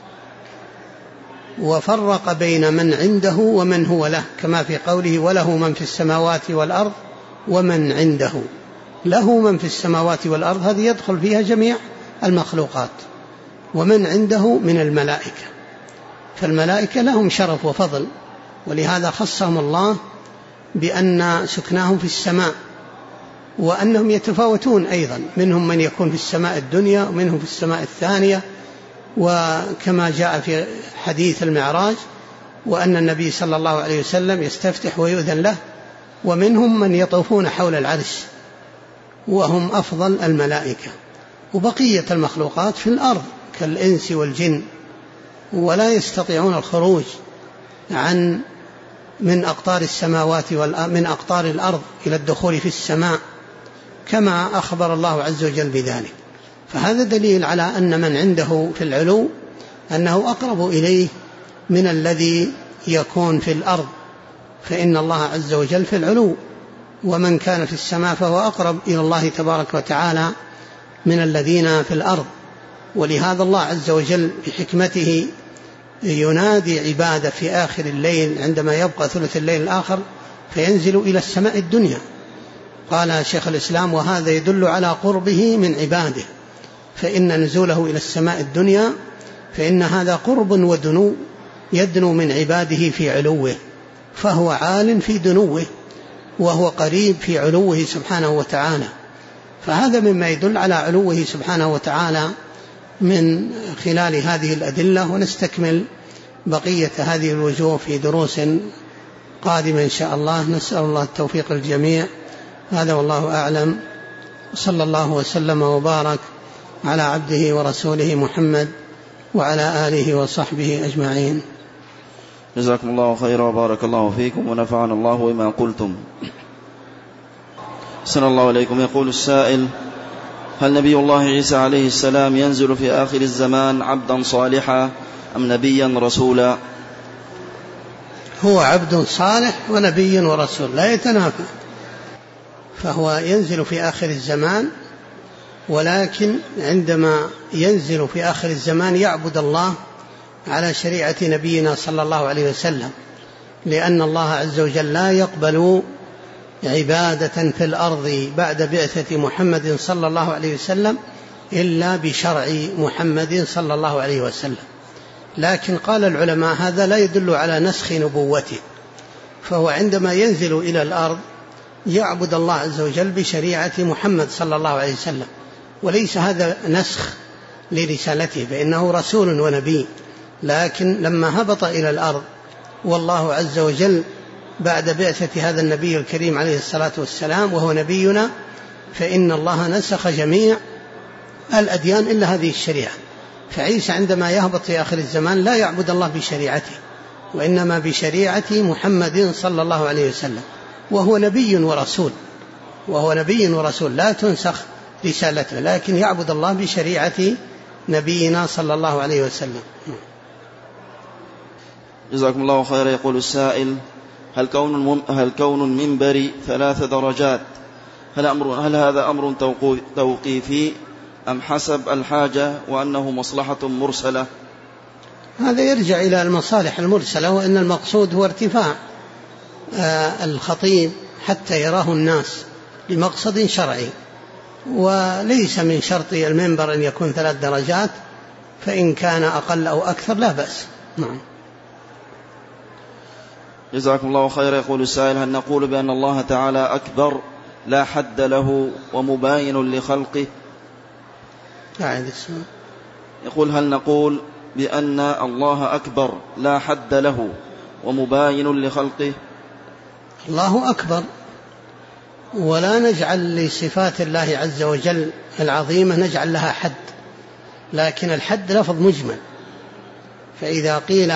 وفرق بين من عنده ومن هو له، كما في قوله وله من في السماوات والأرض ومن عنده. له من في السماوات والأرض هذه يدخل فيها جميع المخلوقات، ومن عنده من الملائكة، فالملائكة لهم شرف وفضل، ولهذا خصهم الله بأن سكناهم في السماء، وأنهم يتفاوتون أيضا، منهم من يكون في السماء الدنيا ومنهم في السماء الثانية، وكما جاء في حديث المعراج وأن النبي صلى الله عليه وسلم يستفتح ويؤذن له، ومنهم من يطوفون حول العرش وهم أفضل الملائكة، وبقية المخلوقات في الأرض كالإنس والجن، ولا يستطيعون الخروج من أقطار السماوات من أقطار الأرض إلى الدخول في السماء، كما أخبر الله عز وجل بذلك. فهذا دليل على أن من عنده في العلو أنه أقرب إليه من الذي يكون في الأرض، فإن الله عز وجل في العلو، ومن كان في السماء فهو أقرب إلى الله تبارك وتعالى من الذين في الأرض. ولهذا الله عز وجل بحكمته ينادي عباده في آخر الليل عندما يبقى ثلث الليل الآخر فينزل إلى السماء الدنيا. قال شيخ الإسلام وهذا يدل على قربه من عباده، فإن نزوله إلى السماء الدنيا فإن هذا قرب ودنو، يدنو من عباده في علوه، فهو عال في دنوه وهو قريب في علوه سبحانه وتعالى. فهذا مما يدل على علوه سبحانه وتعالى من خلال هذه الأدلة، ونستكمل بقية هذه الوجوه في دروس قادمة إن شاء الله. نسأل الله التوفيق الجميع. هذا والله أعلم، صلى الله وسلم وبارك على عبده ورسوله محمد وعلى آله وصحبه أجمعين. جزاكم الله خيرا وبارك الله فيكم ونفعنا الله بما قلتم. أحسن الله إليكم. يقول السائل: هل نبي الله عيسى عليه السلام ينزل في آخر الزمان عبدا صالحا أم نبيا رسولا؟ هو عبد صالح ونبي ورسول، لا يتنافى، فهو ينزل في آخر الزمان، ولكن عندما ينزل في آخر الزمان يعبد الله على شريعة نبينا صلى الله عليه وسلم، لأن الله عز وجل لا يقبل عبادة في الأرض بعد بعثة محمد صلى الله عليه وسلم إلا بشرع محمد صلى الله عليه وسلم. لكن قال العلماء هذا لا يدل على نسخ نبوته، فهو عندما ينزل إلى الأرض يعبد الله عز وجل بشريعة محمد صلى الله عليه وسلم، وليس هذا نسخ لرسالته، فإنه رسول ونبي. لكن لما هبط إلى الأرض والله عز وجل بعد بعثة هذا النبي الكريم عليه الصلاة والسلام وهو نبينا، فإن الله نسخ جميع الأديان إلا هذه الشريعة. فعيسى عندما يهبط في آخر الزمان لا يعبد الله بشريعته، وإنما بشريعة محمد صلى الله عليه وسلم، وهو نبي ورسول لا تنسخ رسالته، لكن يعبد الله بشريعة نبينا صلى الله عليه وسلم. جزاكم الله خيرا. يقول السائل: هل كون المنبر 3 درجات هل هذا أمر توقيفي أم حسب الحاجة وأنه مصلحة مرسلة؟ هذا يرجع إلى المصالح المرسلة، وأن المقصود هو ارتفاع الخطيب حتى يراه الناس لمقصد شرعي، وليس من شرط المنبر أن يكون 3 درجات، فإن كان أقل أو أكثر لا بأس. نعم. جزاكم الله خيرا. يقول السائل: هل نقول بأن الله تعالى أكبر لا حد له ومباين لخلقه؟ يقول: هل نقول بأن الله أكبر لا حد له ومباين لخلقه؟ الله أكبر، ولا نجعل لصفات الله عز وجل العظيمة نجعل لها حد، لكن الحد لفظ مجمل، فإذا قيل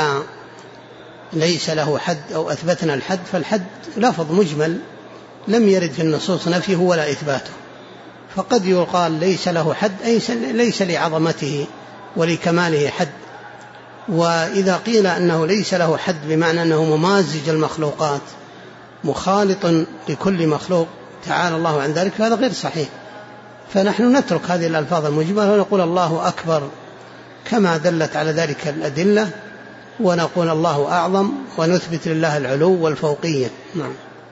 ليس له حد أو أثبتنا الحد فالحد لفظ مجمل لم يرد في النصوص نفيه ولا إثباته، فقد يقال ليس له حد أي ليس لعظمته ولكماله حد. وإذا قيل أنه ليس له حد بمعنى أنه ممازج المخلوقات مخالط لكل مخلوق تعالى الله عن ذلك، فهذا غير صحيح. فنحن نترك هذه الألفاظ المجملة ونقول الله أكبر كما دلت على ذلك الأدلة، ونقول الله أعظم، ونثبت لله العلو والفوقية. نعم.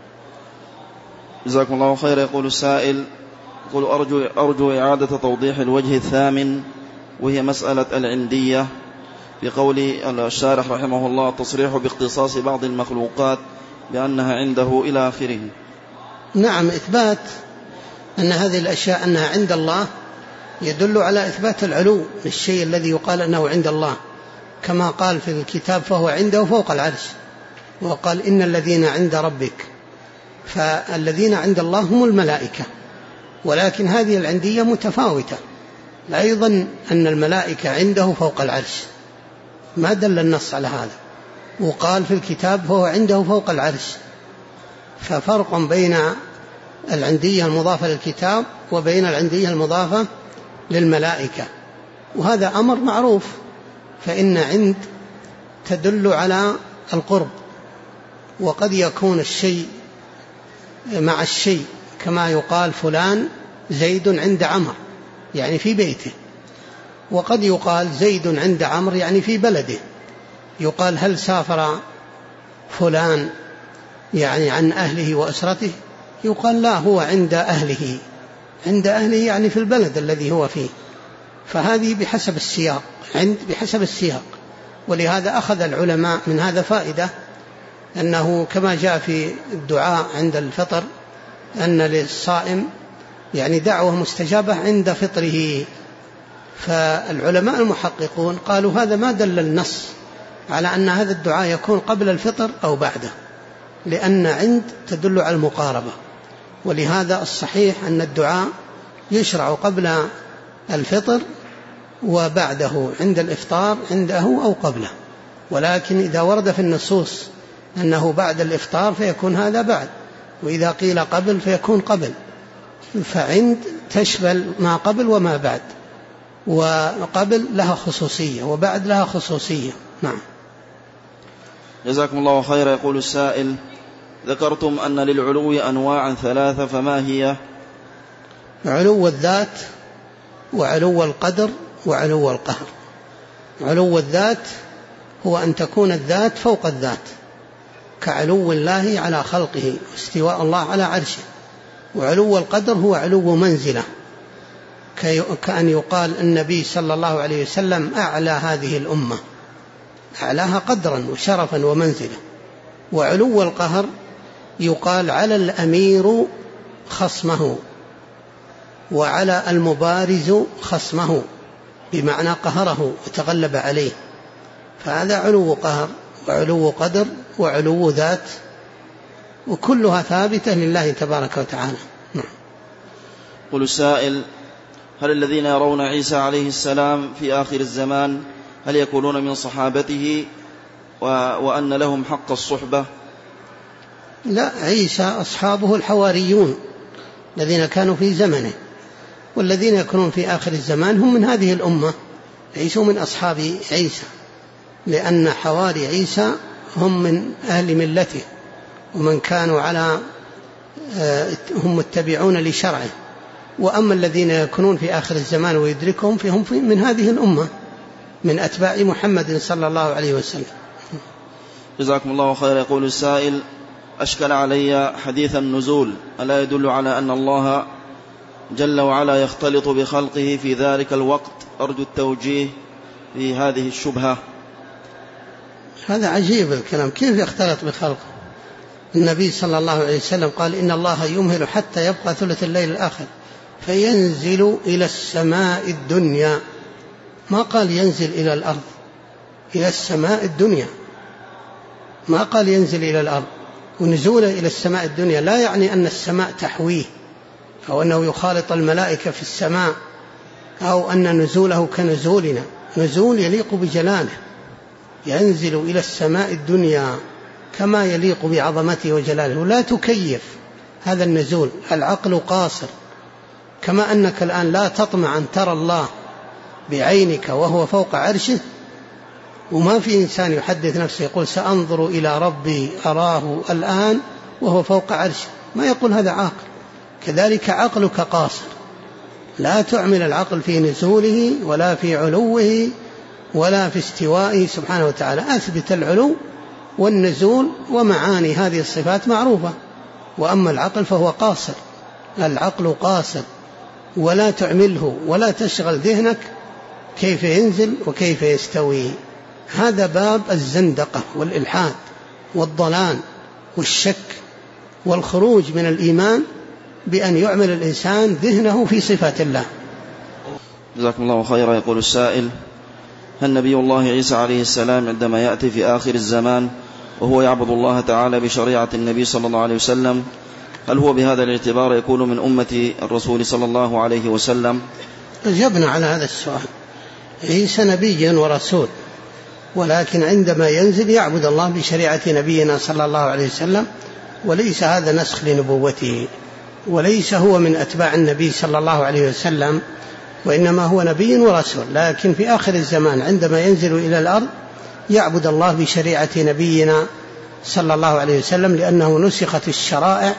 جزاكم الله خير. يقول السائل: يقول: أرجو إعادة توضيح الوجه الثامن، وهي مسألة العندية، بقول الشارح رحمه الله: تصريح باختصاص بعض المخلوقات بأنها عنده إلى آخره. نعم، إثبات أن هذه الأشياء أنها عند الله يدل على إثبات العلو للشيء الذي يقال أنه عند الله، كما قال في الكتاب: فهو عنده فوق العرش، وقال: إن الذين عند ربك. فالذين عند الله هم الملائكة، ولكن هذه العندية متفاوتة، لا يظن أن الملائكة عنده فوق العرش، ما دل النص على هذا، وقال في الكتاب: فهو عنده فوق العرش. ففرق بين العندية المضافة للكتاب وبين العندية المضافة للملائكة، وهذا أمر معروف، فإن عند تدل على القرب، وقد يكون الشيء مع الشيء، كما يقال فلان زيد عند عمر يعني في بيته، وقد يقال زيد عند عمر يعني في بلده. يقال: هل سافر فلان يعني عن أهله وأسرته؟ يقال: لا، هو عند أهله، عند أهله يعني في البلد الذي هو فيه. فهذه بحسب السياق، عند بحسب السياق. ولهذا أخذ العلماء من هذا فائدة، أنه كما جاء في الدعاء عند الفطر أن للصائم يعني دعوة مستجابة عند فطره. فالعلماء المحققون قالوا هذا ما دل النص على أن هذا الدعاء يكون قبل الفطر أو بعده، لأن عند تدل على المقاربة، ولهذا الصحيح أن الدعاء يشرع قبل الفطر وبعده، عند الإفطار عنده أو قبله. ولكن إذا ورد في النصوص أنه بعد الإفطار فيكون هذا بعد، وإذا قيل قبل فيكون قبل. فعند تشمل ما قبل وما بعد، وقبل لها خصوصية وبعد لها خصوصية. نعم. جزاكم الله خيرا. يقول السائل: ذكرتم أن للعلو أنواعا ثلاثة، فما هي؟ علو الذات، وعلو القدر، وعلو القهر. علو الذات هو أن تكون الذات فوق الذات، كعلو الله على خلقه واستواء الله على عرشه. وعلو القدر هو علو منزلة، كأن يقال النبي صلى الله عليه وسلم أعلى هذه الأمة، أعلاها قدرا وشرفا ومنزلة. وعلو القهر يقال على الأمير خصمه، وعلى المبارز خصمه، بمعنى قهره وتغلب عليه. فهذا علو قهر وعلو قدر وعلو ذات، وكلها ثابتة لله تبارك وتعالى. قل السائل: هل الذين يرون عيسى عليه السلام في آخر الزمان هل يكونون من صحابته وأن لهم حق الصحبة؟ لا، عيسى أصحابه الحواريون الذين كانوا في زمنه، والذين يكونون في آخر الزمان هم من هذه الأمة، ليسوا من أصحاب عيسى، لأن حواري عيسى هم من أهل ملته، ومن كانوا هم متبعون لشرعه. وأما الذين يكونون في آخر الزمان ويدركهم فهم من هذه الأمة، من أتباع محمد صلى الله عليه وسلم. جزاكم الله خير. يقول السائل: أشكل علي حديث النزول، ألا يدل على أن الله جل وعلا يختلط بخلقه في ذلك الوقت؟ أرجو التوجيه في هذه الشبهة. هذا عجيب الكلام، كيف يختلط بخلقه؟ النبي صلى الله عليه وسلم قال: إن الله يمهل حتى يبقى ثلث الليل الآخر فينزل إلى السماء الدنيا، ما قال ينزل إلى الأرض، إلى السماء الدنيا، ما قال ينزل إلى الأرض. ونزوله إلى السماء الدنيا لا يعني أن السماء تحويه أو أنه يخالط الملائكة في السماء أو أن نزوله كنزولنا، نزول يليق بجلاله، ينزل إلى السماء الدنيا كما يليق بعظمته وجلاله. ولا تكيف هذا النزول، العقل قاصر، كما أنك الآن لا تطمع أن ترى الله بعينك وهو فوق عرشه، وما في إنسان يحدث نفسه يقول سأنظر إلى ربي أراه الآن وهو فوق عرشه، ما يقول هذا عاقل. كذلك عقلك قاصر، لا تعمل العقل في نزوله ولا في علوه ولا في استوائه سبحانه وتعالى. أثبت العلو والنزول ومعاني هذه الصفات معروفة، وأما العقل فهو قاصر، العقل قاصر، ولا تعمله ولا تشغل ذهنك كيف ينزل وكيف يستوي. هذا باب الزندقة والإلحاد والضلال والشك والخروج من الإيمان بأن يعمل الإنسان ذهنه في صفات الله. جزاكم الله خيرا. يقول السائل: هل نبي الله عيسى عليه السلام عندما يأتي في آخر الزمان وهو يعبد الله تعالى بشريعة النبي صلى الله عليه وسلم، هل هو بهذا الاعتبار يكون من أمة الرسول صلى الله عليه وسلم؟ أجبنا على هذا السؤال. عيسى نبي ورسول، ولكن عندما ينزل يعبد الله بشريعة نبينا صلى الله عليه وسلم، وليس هذا نسخ لنبوته، وليس هو من أتباع النبي صلى الله عليه وسلم، وإنما هو نبي ورسول. لكن في آخر الزمان عندما ينزل إلى الأرض يعبد الله بشريعة نبينا صلى الله عليه وسلم، لأنه نسخت الشرائع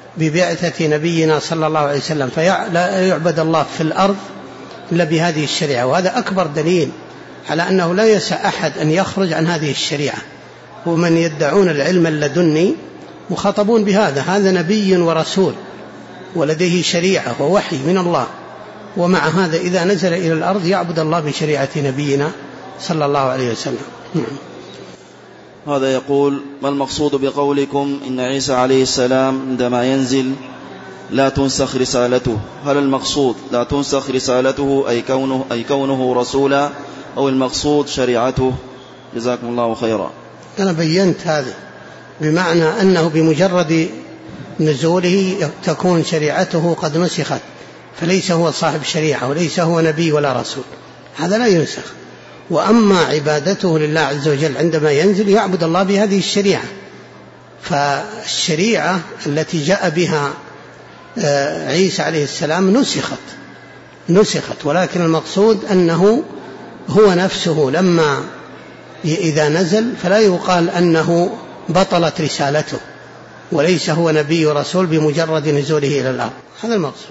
ببعثة نبينا صلى الله عليه وسلم، فلا يعبد الله في الأرض إلا بهذه الشريعة. وهذا أكبر دليل على أنه لا يسع أحد أن يخرج عن هذه الشريعة. ومن يدعون العلم اللدني مخاطبون بهذا، هذا نبي ورسول ولديه شريعة ووحي من الله، ومع هذا إذا نزل إلى الأرض يعبد الله بشريعة نبينا صلى الله عليه وسلم. هذا يقول: ما المقصود بقولكم إن عيسى عليه السلام عندما ينزل لا تنسخ رسالته؟ هل المقصود لا تنسخ رسالته أي كونه رسولا، أو المقصود شريعته؟ جزاكم الله خيرا. أنا بينت هذا، بمعنى أنه بمجرد نزوله تكون شريعته قد نسخت، فليس هو صاحب شريعة وليس هو نبي ولا رسول، هذا لا ينسخ. وأما عبادته لله عز وجل عندما ينزل يعبد الله بهذه الشريعة، فالشريعة التي جاء بها عيسى عليه السلام نسخت، ولكن المقصود أنه هو نفسه لما إذا نزل فلا يقال أنه بطلت رسالته، وليس هو نبي ورسول بمجرد نزوله إلى الأرض، هذا المقصود.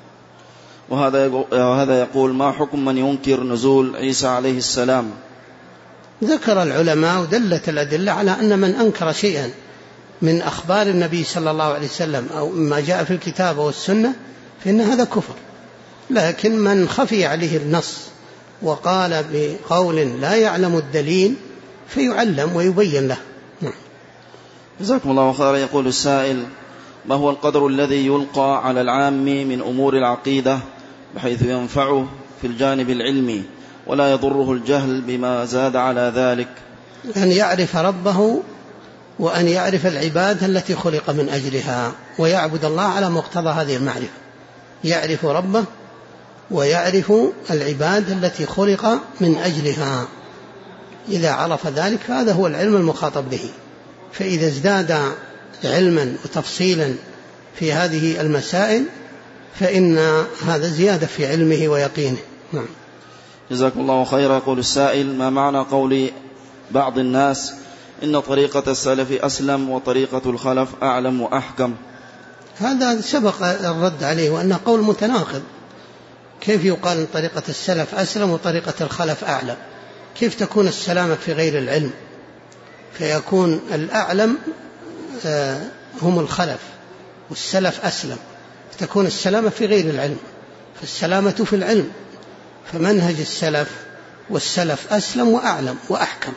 وهذا يقول: ما حكم من ينكر نزول عيسى عليه السلام؟ ذكر العلماء ودلت الأدلة على أن من أنكر شيئا من أخبار النبي صلى الله عليه وسلم أو ما جاء في الكتاب والسنة فإن هذا كفر. لكن من خفي عليه النص وقال بقول لا يعلم الدليل فيعلم ويبين له. جزاكم الله خيرا. يقول السائل: ما هو القدر الذي يلقى على العام من أمور العقيدة بحيث ينفعه في الجانب العلمي ولا يضره الجهل بما زاد على ذلك؟ أن يعرف ربه وأن يعرف العبادة التي خلق من أجلها ويعبد الله على مقتضى هذه المعرفة، يعرف ربه ويعرف العبادة التي خلق من أجلها. إذا عرف ذلك فهذا هو العلم المخاطب به. فإذا ازداد علما وتفصيلا في هذه المسائل فإن هذا زيادة في علمه ويقينه. نعم. جزاكم الله خيرا. يقول السائل: ما معنى قول بعض الناس إن طريقة السلف أسلم وطريقة الخلف أعلم وأحكم؟ هذا سبق الرد عليه وأنه قول متناقض. كيف يقال أن طريقة السلف أسلم وطريقة الخلف أعلم؟ كيف تكون السلامة في غير العلم؟ فيكون الأعلم هم الخلف والسلف أسلم، تكون السلامة في غير العلم، فالسلامة في العلم. فمنهج السلف والسلف أسلم وأعلم وأحكم،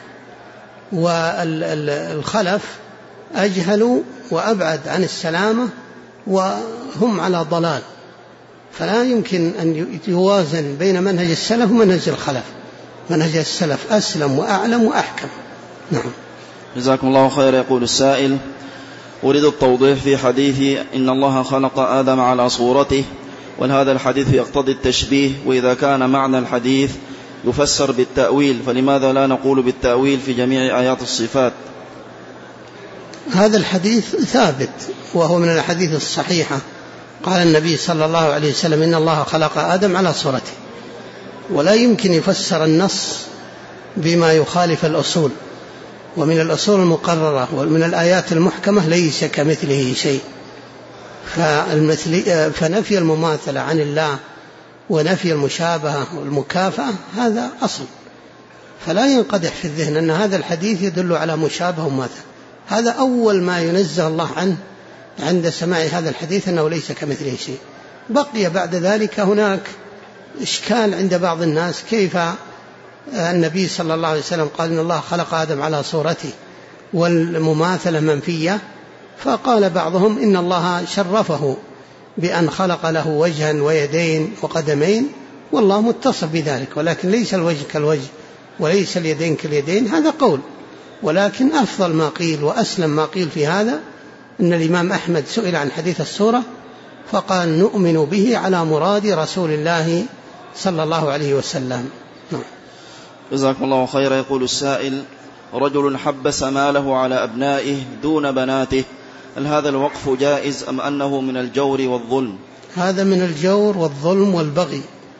والخلف أجهل وأبعد عن السلامة وهم على ضلال. فلا يمكن أن يوازن بين منهج السلف ومنهج الخلف. منهج السلف أسلم وأعلم وأحكم. نعم. جزاكم الله خير. يقول السائل: أريد التوضيح في حديث إن الله خلق آدم على صورته، وهذا الحديث يقتضي التشبيه، وإذا كان معنى الحديث يفسر بالتأويل فلماذا لا نقول بالتأويل في جميع آيات الصفات؟ هذا الحديث ثابت وهو من الحديث الصحيحة. قال النبي صلى الله عليه وسلم: إن الله خلق آدم على صورته. ولا يمكن يفسر النص بما يخالف الأصول، ومن الأصول المقررة ومن الآيات المحكمة ليس كمثله شيء. فنفي المماثلة عن الله ونفي المشابهة والمكافأة هذا أصل، فلا ينقدح في الذهن أن هذا الحديث يدل على مشابهة ومماثلة. هذا أول ما ينزه الله عنه عند سماع هذا الحديث، أنه ليس كمثله شيء. بقي بعد ذلك هناك إشكال عند بعض الناس، كيف النبي صلى الله عليه وسلم قال إن الله خلق آدم على صورته والمماثلة منفية؟ فقال بعضهم إن الله شرفه بأن خلق له وجها ويدين وقدمين، والله متصف بذلك، ولكن ليس الوجه كالوجه وليس اليدين كاليدين. هذا قول، ولكن أفضل ما قيل وأسلم ما قيل في هذا أن الإمام أحمد سئل عن حديث الصورة فقال: نؤمن به على مراد رسول الله صلى الله عليه وسلم. جزاكم الله خيرا. يقول السائل: رجل حبس ماله على أبنائه دون بناته، هل هذا الوقف جائز أم أنه من الجور والظلم؟ هذا من الجور والظلم والبغي،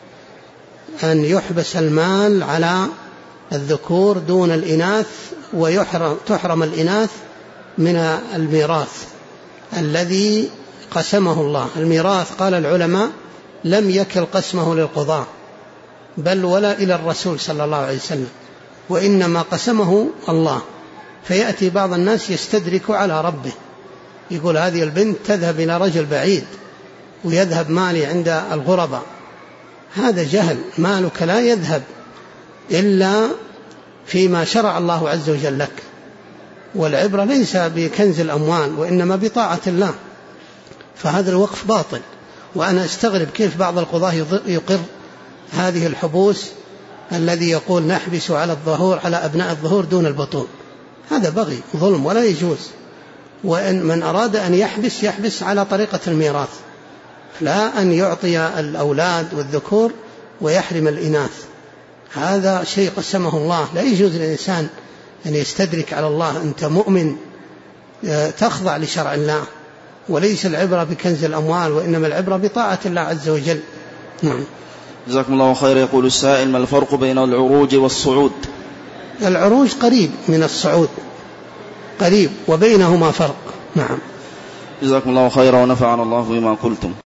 أن يحبس المال على الذكور دون الإناث، وتحرم الإناث من الميراث الذي قسمه الله. الميراث قال العلماء لم يكل قسمه للقضاء بل ولا إلى الرسول صلى الله عليه وسلم، وإنما قسمه الله. فيأتي بعض الناس يستدرك على ربه، يقول هذه البنت تذهب إلى رجل بعيد ويذهب مالي عند الغرباء. هذا جهل. مالك لا يذهب إلا فيما شرع الله عز وجل لك، والعبرة ليس بكنز الأموال وإنما بطاعة الله. فهذا الوقف باطل. وأنا استغرب كيف بعض القضاة يقر هذه الحبوس الذي يقول نحبس على الظهور على أبناء الظهور دون البطون. هذا بغي ظلم ولا يجوز. وإن من أراد أن يحبس على طريقة الميراث، لا أن يعطي الأولاد والذكور ويحرم الإناث. هذا شيء قسمه الله، لا يجوز للإنسان أن يستدرك على الله. أنت مؤمن تخضع لشرع الله، وليس العبرة بكنز الأموال وإنما العبرة بطاعة الله عز وجل. نعم. جزاكم الله خير. يقول السائل: ما الفرق بين العروج والصعود؟ العروج قريب من الصعود، قريب، وبينهما فرق. نعم. جزاكم الله خيرا ونفعنا الله بما قلتم.